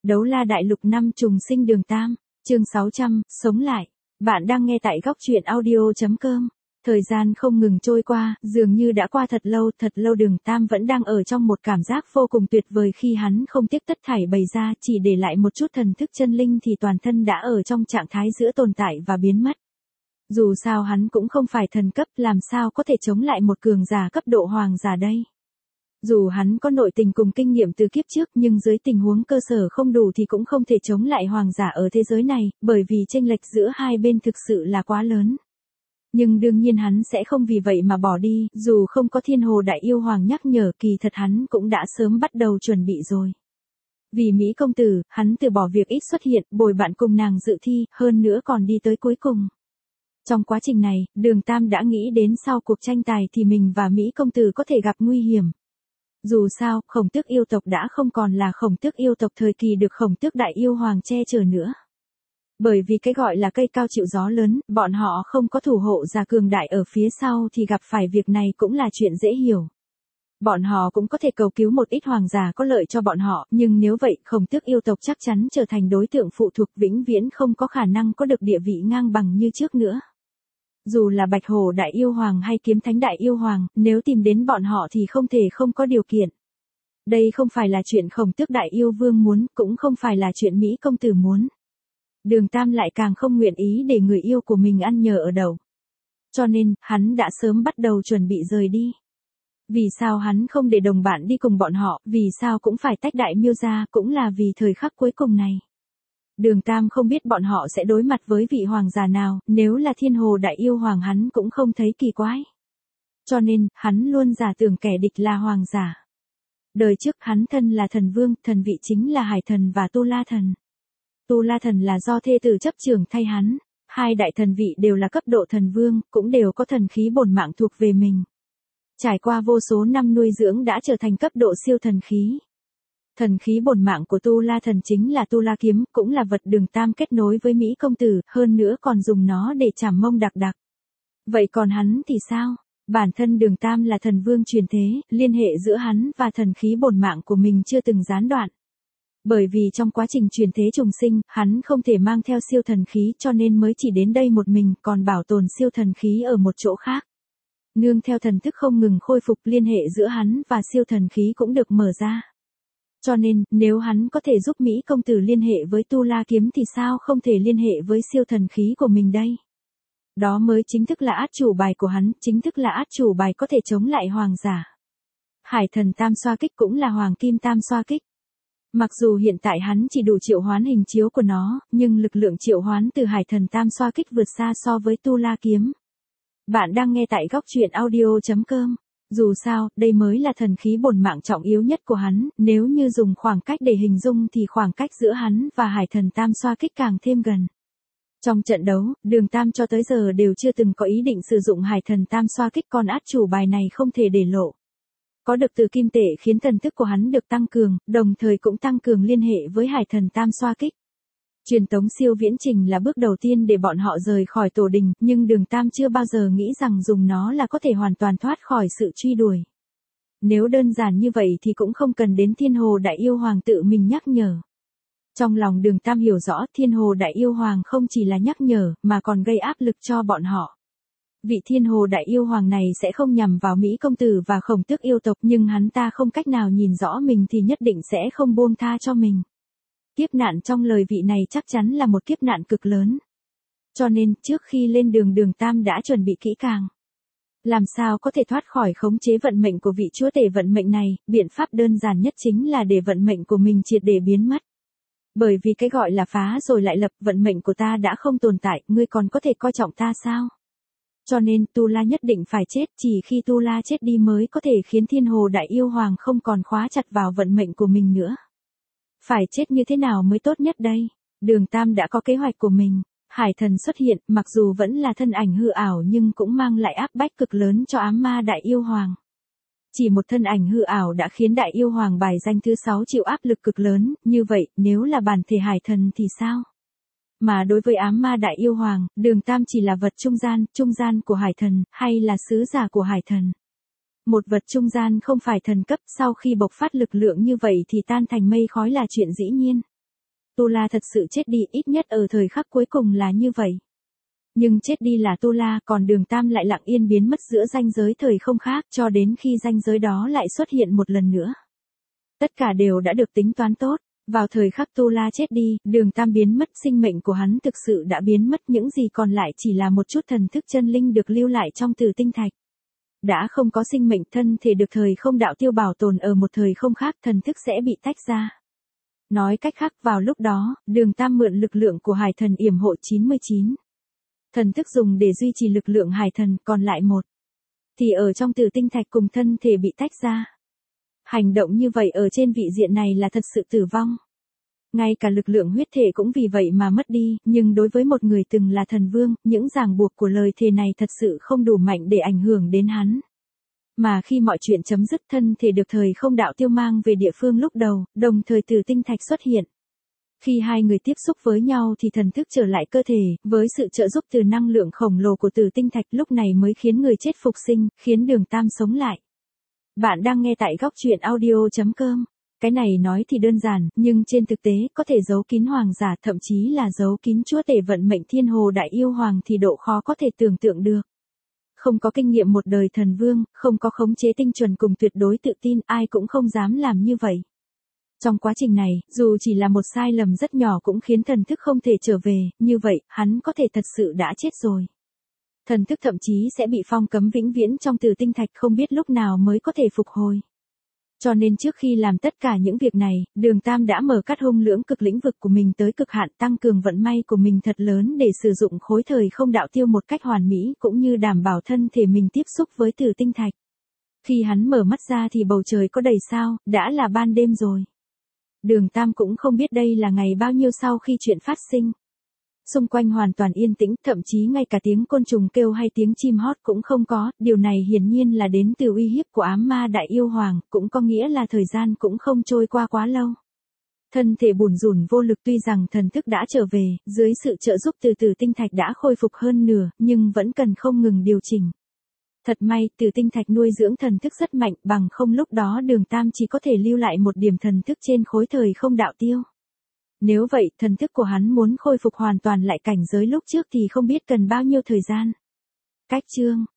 Đấu la đại lục năm trùng sinh đường Tam, chương 600, sống lại. Bạn đang nghe tại góc truyện audio.com. Thời gian không ngừng trôi qua, dường như đã qua thật lâu đường Tam vẫn đang ở trong một cảm giác vô cùng tuyệt vời khi hắn không tiếc tất thảy bày ra, chỉ để lại một chút thần thức chân linh thì toàn thân đã ở trong trạng thái giữa tồn tại và biến mất. Dù sao hắn cũng không phải thần cấp, làm sao có thể chống lại một cường giả cấp độ hoàng giả đây. Dù hắn có nội tình cùng kinh nghiệm từ kiếp trước nhưng dưới tình huống cơ sở không đủ thì cũng không thể chống lại hoàng giả ở thế giới này, bởi vì chênh lệch giữa hai bên thực sự là quá lớn. Nhưng đương nhiên hắn sẽ không vì vậy mà bỏ đi, dù không có Thiên Hồ Đại Yêu Hoàng nhắc nhở kỳ thật hắn cũng đã sớm bắt đầu chuẩn bị rồi. Vì Mỹ công tử, hắn từ bỏ việc ít xuất hiện, bồi bạn cùng nàng dự thi, hơn nữa còn đi tới cuối cùng. Trong quá trình này, đường Tam đã nghĩ đến sau cuộc tranh tài thì mình và Mỹ công tử có thể gặp nguy hiểm. Dù sao, Khổng Tước yêu tộc đã không còn là Khổng Tước yêu tộc thời kỳ được Khổng Tước Đại Yêu Hoàng che chở nữa. Bởi vì cái gọi là cây cao chịu gió lớn, bọn họ không có thủ hộ già cường đại ở phía sau thì gặp phải việc này cũng là chuyện dễ hiểu. Bọn họ cũng có thể cầu cứu một ít hoàng giả có lợi cho bọn họ, nhưng nếu vậy, Khổng Tước yêu tộc chắc chắn trở thành đối tượng phụ thuộc vĩnh viễn không có khả năng có được địa vị ngang bằng như trước nữa. Dù là Bạch Hổ Đại Yêu Hoàng hay Kiếm Thánh Đại Yêu Hoàng, nếu tìm đến bọn họ thì không thể không có điều kiện. Đây không phải là chuyện Khổng Tước Đại Yêu Vương muốn, cũng không phải là chuyện Mỹ công tử muốn. Đường Tam lại càng không nguyện ý để người yêu của mình ăn nhờ ở đậu. Cho nên, hắn đã sớm bắt đầu chuẩn bị rời đi. Vì sao hắn không để đồng bạn đi cùng bọn họ, vì sao cũng phải tách Đại Miêu ra, cũng là vì thời khắc cuối cùng này. Đường Tam không biết bọn họ sẽ đối mặt với vị hoàng giả nào, nếu là Thiên Hồ Đại Yêu Hoàng hắn cũng không thấy kỳ quái. Cho nên, hắn luôn giả tưởng kẻ địch là hoàng giả. Đời trước hắn thân là thần vương, thần vị chính là Hải Thần và Tu La Thần. Tu La Thần là do thê tử chấp trưởng thay hắn, hai đại thần vị đều là cấp độ thần vương, cũng đều có thần khí bổn mạng thuộc về mình. Trải qua vô số năm nuôi dưỡng đã trở thành cấp độ siêu thần khí. Thần khí bổn mạng của Tu La Thần chính là Tu La Kiếm, cũng là vật đường Tam kết nối với Mỹ công tử, hơn nữa còn dùng nó để chảm mông đặc đặc. Vậy còn hắn thì sao? Bản thân đường Tam là thần vương truyền thế, liên hệ giữa hắn và thần khí bổn mạng của mình chưa từng gián đoạn. Bởi vì trong quá trình truyền thế trùng sinh, hắn không thể mang theo siêu thần khí cho nên mới chỉ đến đây một mình, còn bảo tồn siêu thần khí ở một chỗ khác. Nương theo thần thức không ngừng khôi phục, liên hệ giữa hắn và siêu thần khí cũng được mở ra. Cho nên, nếu hắn có thể giúp Mỹ công tử liên hệ với Tu La Kiếm thì sao không thể liên hệ với siêu thần khí của mình đây? Đó mới chính thức là át chủ bài của hắn, chính thức là át chủ bài có thể chống lại hoàng giả. Hải Thần Tam xoa kích cũng là Hoàng Kim Tam xoa kích. Mặc dù hiện tại hắn chỉ đủ triệu hoán hình chiếu của nó, nhưng lực lượng triệu hoán từ Hải Thần Tam xoa kích vượt xa so với Tu La Kiếm. Bạn đang nghe tại góc truyện audio.com. Dù sao, đây mới là thần khí bổn mạng trọng yếu nhất của hắn, nếu như dùng khoảng cách để hình dung thì khoảng cách giữa hắn và Hải Thần Tam xoa kích càng thêm gần. Trong trận đấu, đường Tam cho tới giờ đều chưa từng có ý định sử dụng Hải Thần Tam xoa kích, con át chủ bài này không thể để lộ. Có được từ kim tệ khiến thần thức của hắn được tăng cường, đồng thời cũng tăng cường liên hệ với Hải Thần Tam xoa kích. Truyền tống siêu viễn trình là bước đầu tiên để bọn họ rời khỏi tổ đình, nhưng đường Tam chưa bao giờ nghĩ rằng dùng nó là có thể hoàn toàn thoát khỏi sự truy đuổi. Nếu đơn giản như vậy thì cũng không cần đến Thiên Hồ Đại Yêu Hoàng tự mình nhắc nhở. Trong lòng đường Tam hiểu rõ Thiên Hồ Đại Yêu Hoàng không chỉ là nhắc nhở, mà còn gây áp lực cho bọn họ. Vị Thiên Hồ Đại Yêu Hoàng này sẽ không nhằm vào Mỹ công tử và Khổng Tước yêu tộc, nhưng hắn ta không cách nào nhìn rõ mình thì nhất định sẽ không buông tha cho mình. Kiếp nạn trong lời vị này chắc chắn là một kiếp nạn cực lớn. Cho nên, trước khi lên đường Tam đã chuẩn bị kỹ càng. Làm sao có thể thoát khỏi khống chế vận mệnh của vị chúa tể vận mệnh này, biện pháp đơn giản nhất chính là để vận mệnh của mình triệt để biến mất. Bởi vì cái gọi là phá rồi lại lập, vận mệnh của ta đã không tồn tại, ngươi còn có thể coi trọng ta sao? Cho nên, Tu La nhất định phải chết, chỉ khi Tu La chết đi mới có thể khiến Thiên Hồ Đại Yêu Hoàng không còn khóa chặt vào vận mệnh của mình nữa. Phải chết như thế nào mới tốt nhất đây? Đường Tam đã có kế hoạch của mình. Hải Thần xuất hiện, mặc dù vẫn là thân ảnh hư ảo nhưng cũng mang lại áp bách cực lớn cho ám ma Đại Yêu Hoàng. Chỉ một thân ảnh hư ảo đã khiến Đại Yêu Hoàng bài danh thứ 6 chịu áp lực cực lớn, như vậy, nếu là bản thể Hải Thần thì sao? Mà đối với ám ma Đại Yêu Hoàng, đường Tam chỉ là vật trung gian của Hải Thần, hay là sứ giả của Hải Thần. Một vật trung gian không phải thần cấp, sau khi bộc phát lực lượng như vậy thì tan thành mây khói là chuyện dĩ nhiên. Tu La thật sự chết đi, ít nhất ở thời khắc cuối cùng là như vậy. Nhưng chết đi là Tu La, còn Đường Tam lại lặng yên biến mất giữa ranh giới thời không khác, cho đến khi ranh giới đó lại xuất hiện một lần nữa. Tất cả đều đã được tính toán tốt. Vào thời khắc Tu La chết đi, Đường Tam biến mất, sinh mệnh của hắn thực sự đã biến mất, những gì còn lại chỉ là một chút thần thức chân linh được lưu lại trong Tử Tinh Thạch. Đã không có sinh mệnh, thân thể được thời không đạo tiêu bảo tồn ở một thời không khác, thần thức sẽ bị tách ra. Nói cách khác, vào lúc đó, Đường Tam mượn lực lượng của Hải Thần yểm hộ 99. Thần thức dùng để duy trì lực lượng Hải Thần, còn lại một thì ở trong Tử Tinh Thạch cùng thân thể bị tách ra. Hành động như vậy ở trên vị diện này là thật sự tử vong. Ngay cả lực lượng huyết thể cũng vì vậy mà mất đi, nhưng đối với một người từng là thần vương, những ràng buộc của lời thề này thật sự không đủ mạnh để ảnh hưởng đến hắn. Mà khi mọi chuyện chấm dứt, thân thể được thời không đạo tiêu mang về địa phương lúc đầu, đồng thời Tử Tinh Thạch xuất hiện. Khi hai người tiếp xúc với nhau thì thần thức trở lại cơ thể, với sự trợ giúp từ năng lượng khổng lồ của Tử Tinh Thạch lúc này mới khiến người chết phục sinh, khiến Đường Tam sống lại. Bạn đang nghe tại góc truyện audio.com. Cái này nói thì đơn giản, nhưng trên thực tế, có thể giấu kín hoàng giả, thậm chí là giấu kín chúa tể vận mệnh Thiên Hồ Đại Yêu Hoàng thì độ khó có thể tưởng tượng được. Không có kinh nghiệm một đời thần vương, không có khống chế tinh chuẩn cùng tuyệt đối tự tin, ai cũng không dám làm như vậy. Trong quá trình này, dù chỉ là một sai lầm rất nhỏ cũng khiến thần thức không thể trở về, như vậy, hắn có thể thật sự đã chết rồi. Thần thức thậm chí sẽ bị phong cấm vĩnh viễn trong Tử Tinh Thạch, không biết lúc nào mới có thể phục hồi. Cho nên trước khi làm tất cả những việc này, Đường Tam đã mở cắt hung lưỡng cực lĩnh vực của mình tới cực hạn, tăng cường vận may của mình thật lớn để sử dụng khối thời không đạo tiêu một cách hoàn mỹ, cũng như đảm bảo thân thể mình tiếp xúc với Tử Tinh Thạch. Khi hắn mở mắt ra thì bầu trời có đầy sao, đã là ban đêm rồi. Đường Tam cũng không biết đây là ngày bao nhiêu sau khi chuyện phát sinh. Xung quanh hoàn toàn yên tĩnh, thậm chí ngay cả tiếng côn trùng kêu hay tiếng chim hót cũng không có, điều này hiển nhiên là đến từ uy hiếp của ám ma Đại Yêu Hoàng, cũng có nghĩa là thời gian cũng không trôi qua quá lâu. Thân thể bủn rủn vô lực, tuy rằng thần thức đã trở về, dưới sự trợ giúp từ Tử Tinh Thạch đã khôi phục hơn nửa, nhưng vẫn cần không ngừng điều chỉnh. Thật may, Tử Tinh Thạch nuôi dưỡng thần thức rất mạnh, bằng không lúc đó Đường Tam chỉ có thể lưu lại một điểm thần thức trên khối thời không đạo tiêu. Nếu vậy, thần thức của hắn muốn khôi phục hoàn toàn lại cảnh giới lúc trước thì không biết cần bao nhiêu thời gian. Cách chương